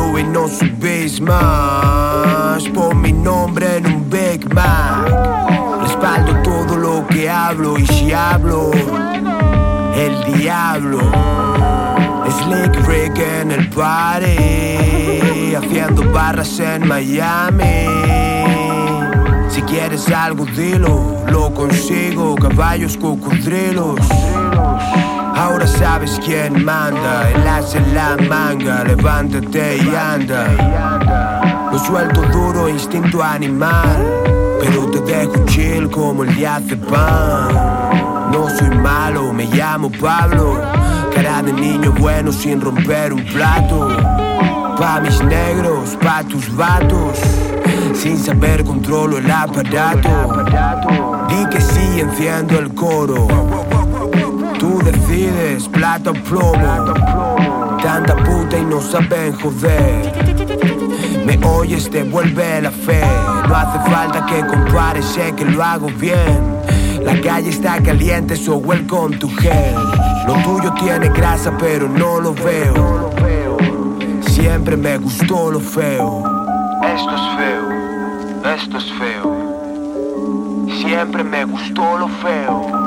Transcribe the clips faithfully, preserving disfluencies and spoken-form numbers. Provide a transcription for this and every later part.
Dímelo y no subís más. Pon mi nombre en un Big Mac. Respaldo todo lo que hablo, y si hablo, el diablo. Slick Rick en el party, haciendo barras en Miami. Si quieres algo dilo, lo consigo. Caballos, cocodrilos. Ahora sabes quién manda. El as en la manga, levántate y anda. Lo suelto duro, instinto animal, pero te dejo chill como el diazepam. No soy malo, me llamo Pablo. Cara de niño bueno sin romper un plato. Pa' mis negros, pa' tus vatos. Sin saber controlo el aparato. Di que sí, enciendo el coro. Tú decides, plata o plomo. Tanta puta y no saben joder. Me oyes, te vuelve la fe. No hace falta que compares, sé que lo hago bien. La calle está caliente, so welcome to hell. Lo tuyo tiene grasa pero no lo veo. Siempre me gustó lo feo. Esto es feo, esto es feo. Siempre me gustó lo feo.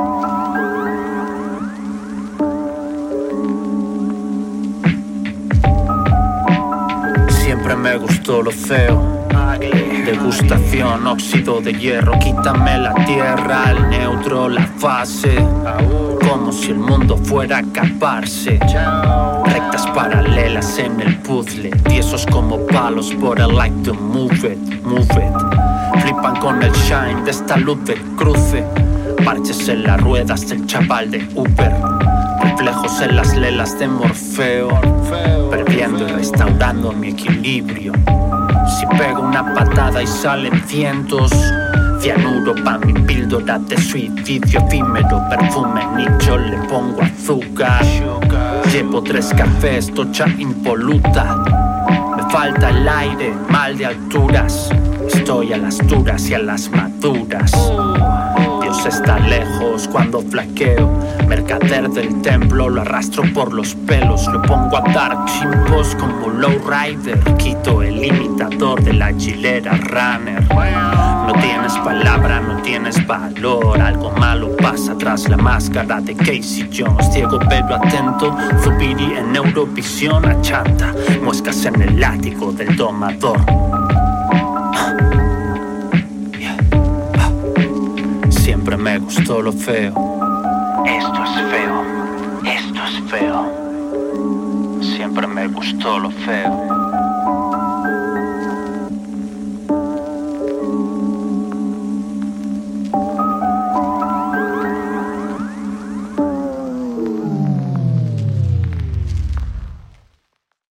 Siempre me gustó lo feo. Degustación, óxido de hierro. Quítame la tierra, el neutro, la fase. Como si el mundo fuera a acabarse. Rectas paralelas en el puzzle. Tiesos como palos, but I like to move it, move it. Flipan con el shine de esta luz del cruce. Parches en las ruedas del chaval de Uber. Reflejos en las lelas de Morfeo. Perdiendo y restaurando mi equilibrio. Si pego una patada y salen cientos. Cianuro pa' mi píldora de suicidio efímero. Perfume nicho, le pongo azúcar. Llevo tres cafés, tocha impoluta. Me falta el aire, mal de alturas. Estoy a las duras y a las maduras. Dios está lejos cuando flaqueo. Mercader del templo, lo arrastro por los pelos. Lo pongo a dar chimpos como lowrider. Quito el imitador de la chilera runner. No tienes palabra, no tienes valor. Algo malo pasa tras la máscara de Casey Jones. Ciego pero atento, Zubiri en Eurovisión achanta. Muescas en el látigo del domador. Siempre me gustó lo feo. Esto es feo, esto es feo. Siempre me gustó lo feo.